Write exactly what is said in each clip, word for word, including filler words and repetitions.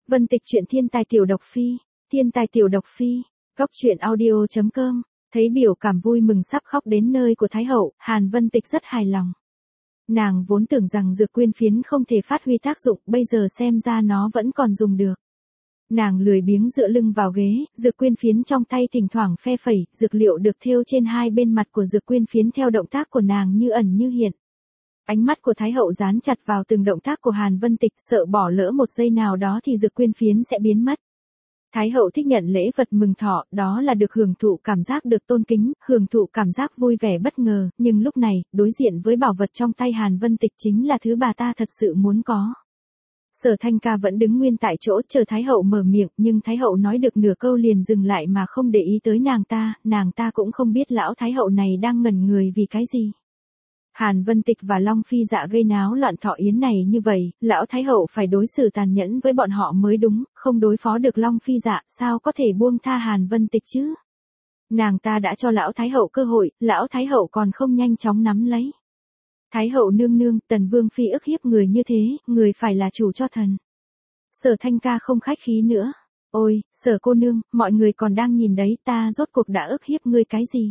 Vân Tịch truyện thiên tài tiểu độc phi, thiên tài tiểu độc phi, góc truyện audio chấm com. Thấy biểu cảm vui mừng sắp khóc đến nơi của Thái hậu, Hàn Vân Tịch rất hài lòng. Nàng vốn tưởng rằng dược quyên phiến không thể phát huy tác dụng, bây giờ xem ra nó vẫn còn dùng được. Nàng lười biếng dựa lưng vào ghế, dược quyên phiến trong tay thỉnh thoảng phe phẩy, dược liệu được thêu trên hai bên mặt của dược quyên phiến theo động tác của nàng như ẩn như hiện. Ánh mắt của Thái hậu dán chặt vào từng động tác của Hàn Vân Tịch, sợ bỏ lỡ một giây nào đó thì dược quyên phiến sẽ biến mất. Thái hậu thích nhận lễ vật mừng thọ, đó là được hưởng thụ cảm giác được tôn kính, hưởng thụ cảm giác vui vẻ bất ngờ, nhưng lúc này, đối diện với bảo vật trong tay Hàn Vân Tịch chính là thứ bà ta thật sự muốn có. Sở Thanh Ca vẫn đứng nguyên tại chỗ chờ Thái hậu mở miệng, nhưng Thái hậu nói được nửa câu liền dừng lại mà không để ý tới nàng ta, nàng ta cũng không biết lão Thái hậu này đang ngẩn người vì cái gì. Hàn Vân Tịch và Long Phi Dạ gây náo loạn thọ yến này như vậy, lão Thái hậu phải đối xử tàn nhẫn với bọn họ mới đúng, không đối phó được Long Phi Dạ, sao có thể buông tha Hàn Vân Tịch chứ? Nàng ta đã cho lão Thái hậu cơ hội, lão Thái hậu còn không nhanh chóng nắm lấy. Thái hậu nương nương, Tần Vương Phi ức hiếp người như thế, người phải là chủ cho thần. Sở Thanh Ca không khách khí nữa. Ôi, Sở cô nương, mọi người còn đang nhìn đấy, ta rốt cuộc đã ức hiếp ngươi cái gì?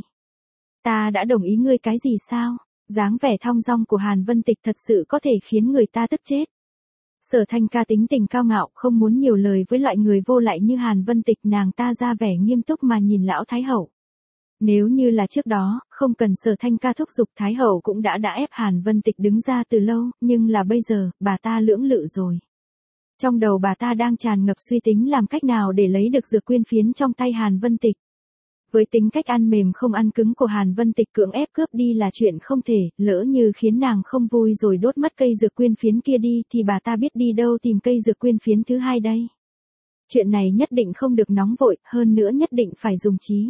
Ta đã đồng ý ngươi cái gì sao? Dáng vẻ thong dong của Hàn Vân Tịch thật sự có thể khiến người ta tức chết. Sở Thanh Ca tính tình cao ngạo, không muốn nhiều lời với loại người vô lại như Hàn Vân Tịch, nàng ta ra vẻ nghiêm túc mà nhìn lão Thái hậu. Nếu như là trước đó, không cần Sở Thanh Ca thúc giục, Thái hậu cũng đã đã ép Hàn Vân Tịch đứng ra từ lâu, nhưng là bây giờ, bà ta lưỡng lự rồi. Trong đầu bà ta đang tràn ngập suy tính làm cách nào để lấy được dược quyên phiến trong tay Hàn Vân Tịch. Với tính cách ăn mềm không ăn cứng của Hàn Vân Tịch, cưỡng ép cướp đi là chuyện không thể, lỡ như khiến nàng không vui rồi đốt mất cây dược quyên phiến kia đi thì bà ta biết đi đâu tìm cây dược quyên phiến thứ hai đây. Chuyện này nhất định không được nóng vội, hơn nữa nhất định phải dùng trí.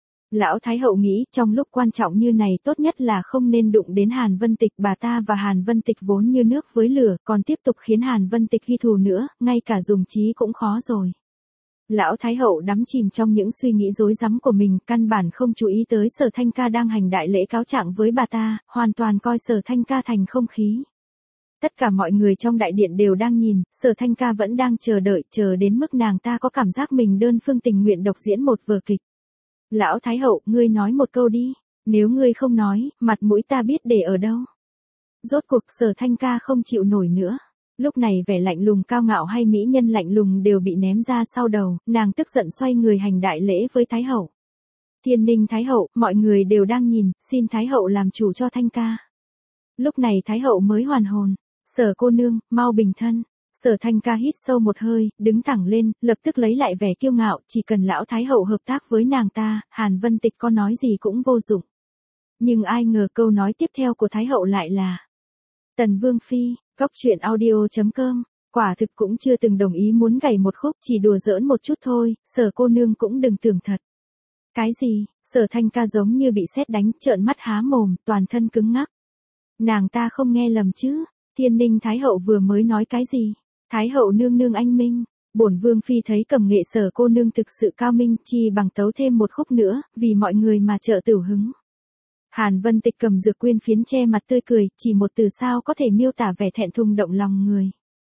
Lão Thái hậu nghĩ trong lúc quan trọng như này tốt nhất là không nên đụng đến Hàn Vân Tịch, bà ta và Hàn Vân Tịch vốn như nước với lửa, còn tiếp tục khiến Hàn Vân Tịch ghi thù nữa, ngay cả dùng trí cũng khó rồi. Lão Thái hậu đắm chìm trong những suy nghĩ rối rắm của mình, căn bản không chú ý tới Sở Thanh Ca đang hành đại lễ cáo trạng với bà ta, hoàn toàn coi Sở Thanh Ca thành không khí. Tất cả mọi người trong đại điện đều đang nhìn, Sở Thanh Ca vẫn đang chờ đợi, chờ đến mức nàng ta có cảm giác mình đơn phương tình nguyện độc diễn một vở kịch. Lão Thái hậu, ngươi nói một câu đi, nếu ngươi không nói, mặt mũi ta biết để ở đâu. Rốt cuộc Sở Thanh Ca không chịu nổi nữa. Lúc này vẻ lạnh lùng cao ngạo hay mỹ nhân lạnh lùng đều bị ném ra sau đầu, nàng tức giận xoay người hành đại lễ với Thái hậu. Thiên Ninh Thái hậu, mọi người đều đang nhìn, xin Thái hậu làm chủ cho Thanh Ca. Lúc này Thái hậu mới hoàn hồn, Sở cô nương, mau bình thân. Sở Thanh Ca hít sâu một hơi, đứng thẳng lên, lập tức lấy lại vẻ kiêu ngạo, chỉ cần lão Thái hậu hợp tác với nàng ta, Hàn Vân Tịch có nói gì cũng vô dụng. Nhưng ai ngờ câu nói tiếp theo của Thái hậu lại là Tần Vương Phi. Góc truyện audio chấm com, quả thực cũng chưa từng đồng ý muốn gảy một khúc, chỉ đùa giỡn một chút thôi, Sở cô nương cũng đừng tưởng thật. Cái gì? Sở Thanh Ca giống như bị sét đánh, trợn mắt há mồm, toàn thân cứng ngắc. Nàng ta không nghe lầm chứ? Thiên Ninh Thái hậu vừa mới nói cái gì? Thái hậu nương nương anh minh. Bổn Vương Phi thấy cầm nghệ Sở cô nương thực sự cao minh, chi bằng tấu thêm một khúc nữa, vì mọi người mà trợ tửu hứng. Hàn Vân Tịch cầm dược quyên phiến che mặt tươi cười, chỉ một từ sao có thể miêu tả vẻ thẹn thùng động lòng người.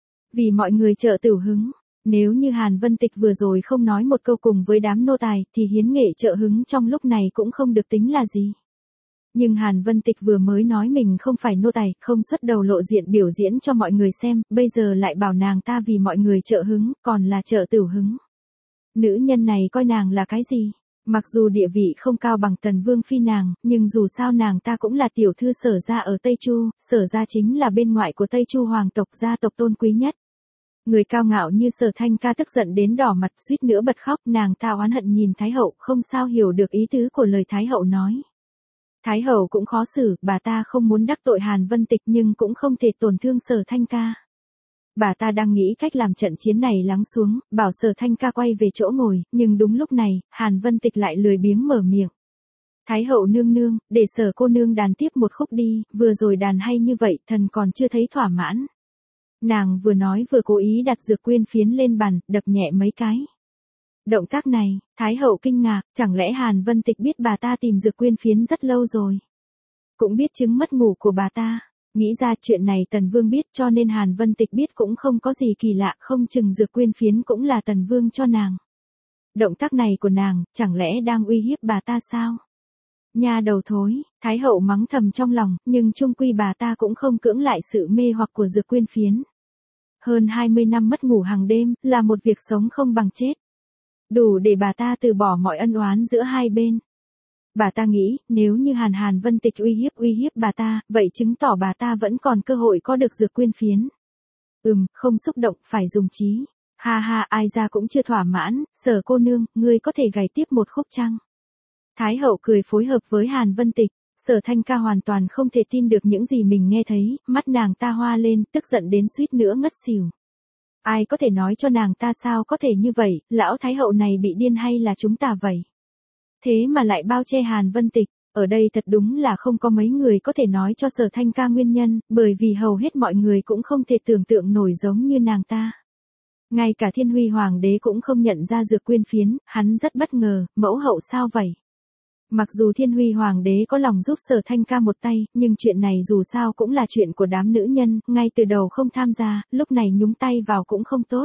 Vì mọi người trợ tửu hứng, nếu như Hàn Vân Tịch vừa rồi không nói một câu cùng với đám nô tài thì hiến nghệ trợ hứng trong lúc này cũng không được tính là gì. Nhưng Hàn Vân Tịch vừa mới nói mình không phải nô tài, không xuất đầu lộ diện biểu diễn cho mọi người xem, bây giờ lại bảo nàng ta vì mọi người trợ hứng, còn là trợ tửu hứng. Nữ nhân này coi nàng là cái gì? Mặc dù địa vị không cao bằng Tần Vương Phi nàng, nhưng dù sao nàng ta cũng là tiểu thư Sở gia ở Tây Chu, Sở gia chính là bên ngoại của Tây Chu hoàng tộc, gia tộc tôn quý nhất. Người cao ngạo như Sở Thanh Ca tức giận đến đỏ mặt suýt nữa bật khóc, nàng ta oán hận nhìn Thái hậu, không sao hiểu được ý tứ của lời Thái hậu nói. Thái hậu cũng khó xử, bà ta không muốn đắc tội Hàn Vân Tịch nhưng cũng không thể tổn thương Sở Thanh Ca. Bà ta đang nghĩ cách làm trận chiến này lắng xuống, bảo Sở Thanh Ca quay về chỗ ngồi, nhưng đúng lúc này, Hàn Vân Tịch lại lười biếng mở miệng. Thái hậu nương nương, để Sở cô nương đàn tiếp một khúc đi, vừa rồi đàn hay như vậy, thần còn chưa thấy thỏa mãn. Nàng vừa nói vừa cố ý đặt dược quyên phiến lên bàn, đập nhẹ mấy cái. Động tác này, Thái hậu kinh ngạc, chẳng lẽ Hàn Vân Tịch biết bà ta tìm dược quyên phiến rất lâu rồi. Cũng biết chứng mất ngủ của bà ta. Nghĩ ra chuyện này Tần Vương biết cho nên Hàn Vân Tịch biết cũng không có gì kỳ lạ, không chừng dược quyên phiến cũng là Tần Vương cho nàng. Động tác này của nàng, chẳng lẽ đang uy hiếp bà ta sao? Nha đầu thối, Thái hậu mắng thầm trong lòng, nhưng chung quy bà ta cũng không cưỡng lại sự mê hoặc của dược quyên phiến. Hơn hai mươi năm mất ngủ hàng đêm, là một việc sống không bằng chết. Đủ để bà ta từ bỏ mọi ân oán giữa hai bên. Bà ta nghĩ, nếu như Hàn Hàn Vân Tịch uy hiếp uy hiếp bà ta, vậy chứng tỏ bà ta vẫn còn cơ hội có được dược quyên phiến. Ừm, không xúc động, phải dùng trí. Ha ha, ai ra cũng chưa thỏa mãn, Sở cô nương, ngươi có thể gảy tiếp một khúc chăng? Thái hậu cười phối hợp với Hàn Vân Tịch, Sở Thanh Ca hoàn toàn không thể tin được những gì mình nghe thấy, mắt nàng ta hoa lên, tức giận đến suýt nữa ngất xỉu. Ai có thể nói cho nàng ta sao có thể như vậy, lão Thái hậu này bị điên hay là chúng ta vậy? Thế mà lại bao che Hàn Vân Tịch, ở đây thật đúng là không có mấy người có thể nói cho Sở Thanh Ca nguyên nhân, bởi vì hầu hết mọi người cũng không thể tưởng tượng nổi giống như nàng ta. Ngay cả Thiên Huy Hoàng đế cũng không nhận ra dược quyên phiến, hắn rất bất ngờ, mẫu hậu sao vậy? Mặc dù Thiên Huy Hoàng đế có lòng giúp Sở Thanh Ca một tay, nhưng chuyện này dù sao cũng là chuyện của đám nữ nhân, ngay từ đầu không tham gia, lúc này nhúng tay vào cũng không tốt.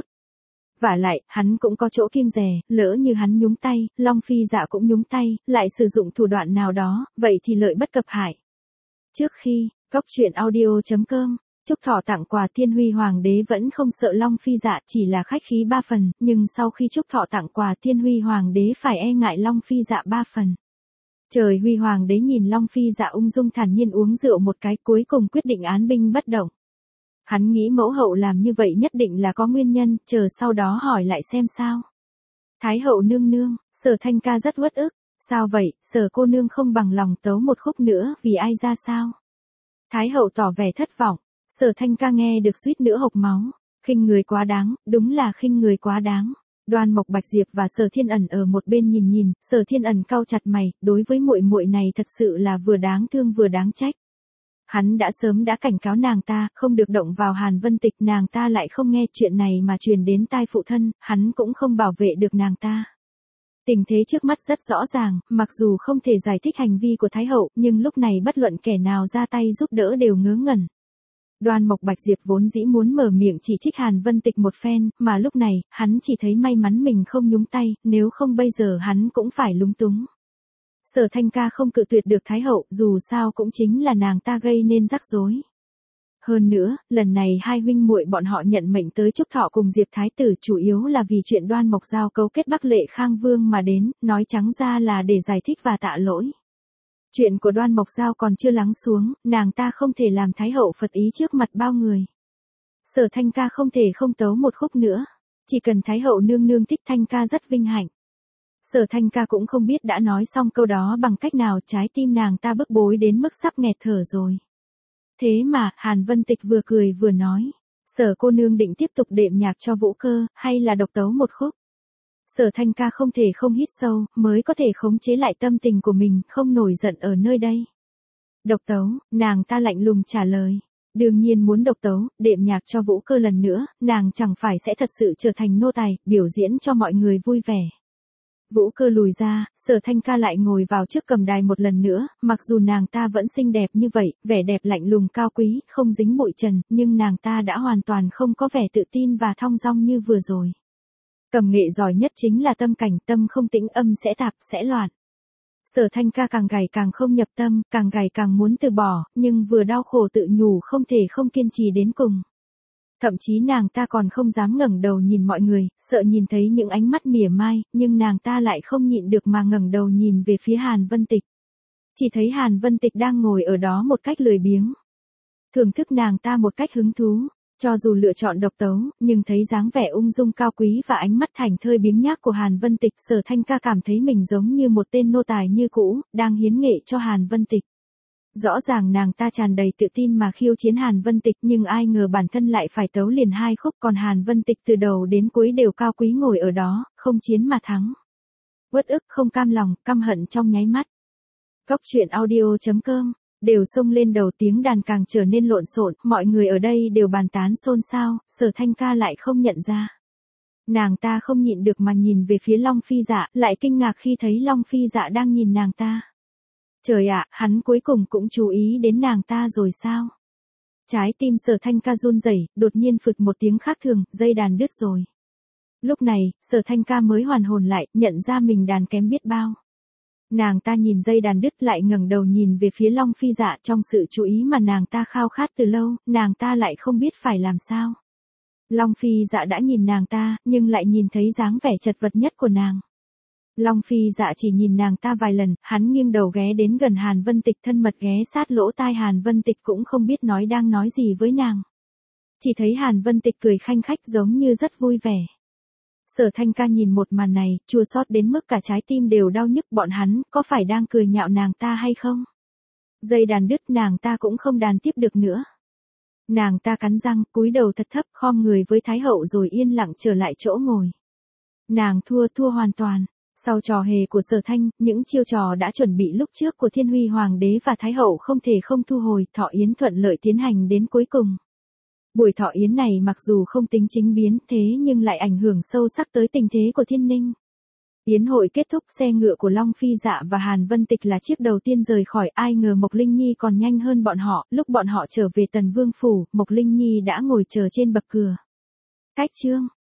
Vả lại, hắn cũng có chỗ kiêng dè, lỡ như hắn nhúng tay, Long Phi Dạ cũng nhúng tay, lại sử dụng thủ đoạn nào đó, vậy thì lợi bất cập hại. Trước khi, Cóc truyện audio chấm com, Trúc Thọ tặng quà Thiên Huy Hoàng đế vẫn không sợ Long Phi Dạ, chỉ là khách khí ba phần, nhưng sau khi Trúc Thọ tặng quà Thiên Huy Hoàng đế phải e ngại Long Phi Dạ ba phần. Trời Huy Hoàng đế nhìn Long Phi Dạ ung dung thản nhiên uống rượu một cái, cuối cùng quyết định án binh bất động. Hắn nghĩ mẫu hậu làm như vậy nhất định là có nguyên nhân, chờ sau đó hỏi lại xem sao. Thái hậu nương nương, Sở Thanh Ca rất uất ức, sao vậy, Sở cô nương không bằng lòng tấu một khúc nữa, vì ai ra sao? Thái hậu tỏ vẻ thất vọng, Sở Thanh Ca nghe được suýt nữa hộc máu, khinh người quá đáng, đúng là khinh người quá đáng. Đoan Mộc Bạch Diệp và Sở Thiên Ẩn ở một bên nhìn nhìn, Sở Thiên Ẩn cau chặt mày, đối với muội muội này thật sự là vừa đáng thương vừa đáng trách. Hắn đã sớm đã cảnh cáo nàng ta, không được động vào Hàn Vân Tịch, nàng ta lại không nghe, chuyện này mà truyền đến tai phụ thân, hắn cũng không bảo vệ được nàng ta. Tình thế trước mắt rất rõ ràng, mặc dù không thể giải thích hành vi của Thái hậu, nhưng lúc này bất luận kẻ nào ra tay giúp đỡ đều ngớ ngẩn. Đoan Mộc Bạch Diệp vốn dĩ muốn mở miệng chỉ trích Hàn Vân Tịch một phen, mà lúc này, hắn chỉ thấy may mắn mình không nhúng tay, nếu không bây giờ hắn cũng phải lúng túng. Sở Thanh Ca không cự tuyệt được Thái hậu, dù sao cũng chính là nàng ta gây nên rắc rối. Hơn nữa, lần này hai huynh muội bọn họ nhận mệnh tới Trúc Thọ cùng Diệp Thái tử chủ yếu là vì chuyện Đoan Mộc Giao cấu kết Bắc Lệ Khang Vương mà đến, nói trắng ra là để giải thích và tạ lỗi. Chuyện của Đoan Mộc Giao còn chưa lắng xuống, nàng ta không thể làm Thái hậu phật ý trước mặt bao người. Sở Thanh Ca không thể không tấu một khúc nữa, chỉ cần Thái hậu nương nương thích Thanh Ca rất vinh hạnh. Sở Thanh Ca cũng không biết đã nói xong câu đó bằng cách nào, trái tim nàng ta bức bối đến mức sắp nghẹt thở rồi. Thế mà, Hàn Vân Tịch vừa cười vừa nói, Sở cô nương định tiếp tục đệm nhạc cho Vũ Cơ, hay là độc tấu một khúc? Sở Thanh Ca không thể không hít sâu, mới có thể khống chế lại tâm tình của mình, không nổi giận ở nơi đây. Độc tấu, nàng ta lạnh lùng trả lời. Đương nhiên muốn độc tấu, đệm nhạc cho Vũ Cơ lần nữa, nàng chẳng phải sẽ thật sự trở thành nô tài, biểu diễn cho mọi người vui vẻ. Vũ Cơ lùi ra, Sở Thanh Ca lại ngồi vào trước cầm đài một lần nữa, mặc dù nàng ta vẫn xinh đẹp như vậy, vẻ đẹp lạnh lùng cao quý, không dính bụi trần, nhưng nàng ta đã hoàn toàn không có vẻ tự tin và thong dong như vừa rồi. Cầm nghệ giỏi nhất chính là tâm cảnh, tâm không tĩnh âm sẽ tạp, sẽ loạn. Sở Thanh Ca càng gảy càng không nhập tâm, càng gảy càng muốn từ bỏ, nhưng vừa đau khổ tự nhủ không thể không kiên trì đến cùng. Thậm chí nàng ta còn không dám ngẩng đầu nhìn mọi người, sợ nhìn thấy những ánh mắt mỉa mai, nhưng nàng ta lại không nhịn được mà ngẩng đầu nhìn về phía Hàn Vân Tịch. Chỉ thấy Hàn Vân Tịch đang ngồi ở đó một cách lười biếng. Thưởng thức nàng ta một cách hứng thú, cho dù lựa chọn độc tấu, nhưng thấy dáng vẻ ung dung cao quý và ánh mắt thảnh thơi biếng nhác của Hàn Vân Tịch, Sở Thanh Ca cảm thấy mình giống như một tên nô tài như cũ, đang hiến nghệ cho Hàn Vân Tịch. Rõ ràng nàng ta tràn đầy tự tin mà khiêu chiến Hàn Vân Tịch, nhưng ai ngờ bản thân lại phải tấu liền hai khúc, còn Hàn Vân Tịch từ đầu đến cuối đều cao quý ngồi ở đó, không chiến mà thắng. Uất ức, không cam lòng, căm hận trong nháy mắt. Cóc truyện audio chấm com, đều xông lên đầu, tiếng đàn càng trở nên lộn xộn, mọi người ở đây đều bàn tán xôn xao, Sở Thanh Ca lại không nhận ra. Nàng ta không nhịn được mà nhìn về phía Long Phi Dạ, lại kinh ngạc khi thấy Long Phi Dạ đang nhìn nàng ta. Trời ạ, hắn cuối cùng cũng chú ý đến nàng ta rồi sao? Trái tim Sở Thanh Ca run rẩy, đột nhiên phụt một tiếng khác thường, dây đàn đứt rồi. Lúc này, Sở Thanh Ca mới hoàn hồn lại, nhận ra mình đàn kém biết bao. Nàng ta nhìn dây đàn đứt lại ngẩng đầu nhìn về phía Long Phi Dạ, trong sự chú ý mà nàng ta khao khát từ lâu, nàng ta lại không biết phải làm sao. Long Phi Dạ đã nhìn nàng ta, nhưng lại nhìn thấy dáng vẻ chật vật nhất của nàng. Long Phi Dạ chỉ nhìn nàng ta vài lần, hắn nghiêng đầu ghé đến gần Hàn Vân Tịch, thân mật ghé sát lỗ tai Hàn Vân Tịch, cũng không biết nói đang nói gì với nàng. Chỉ thấy Hàn Vân Tịch cười khanh khách giống như rất vui vẻ. Sở Thanh Ca nhìn một màn này, chua xót đến mức cả trái tim đều đau nhức, bọn hắn có phải đang cười nhạo nàng ta hay không? Dây đàn đứt, nàng ta cũng không đàn tiếp được nữa. Nàng ta cắn răng, cúi đầu thật thấp, khom người với Thái hậu rồi yên lặng trở lại chỗ ngồi. Nàng thua, thua hoàn toàn. Sau trò hề của Sở Thanh, những chiêu trò đã chuẩn bị lúc trước của Thiên Huy Hoàng đế và Thái hậu không thể không thu hồi, thọ yến thuận lợi tiến hành đến cuối cùng. Buổi thọ yến này mặc dù không tính chính biến thế nhưng lại ảnh hưởng sâu sắc tới tình thế của Thiên Ninh. Yến hội kết thúc, xe ngựa của Long Phi Dạ và Hàn Vân Tịch là chiếc đầu tiên rời khỏi, ai ngờ Mộc Linh Nhi còn nhanh hơn bọn họ, lúc bọn họ trở về Tần Vương Phủ, Mộc Linh Nhi đã ngồi chờ trên bậc cửa. Cách chương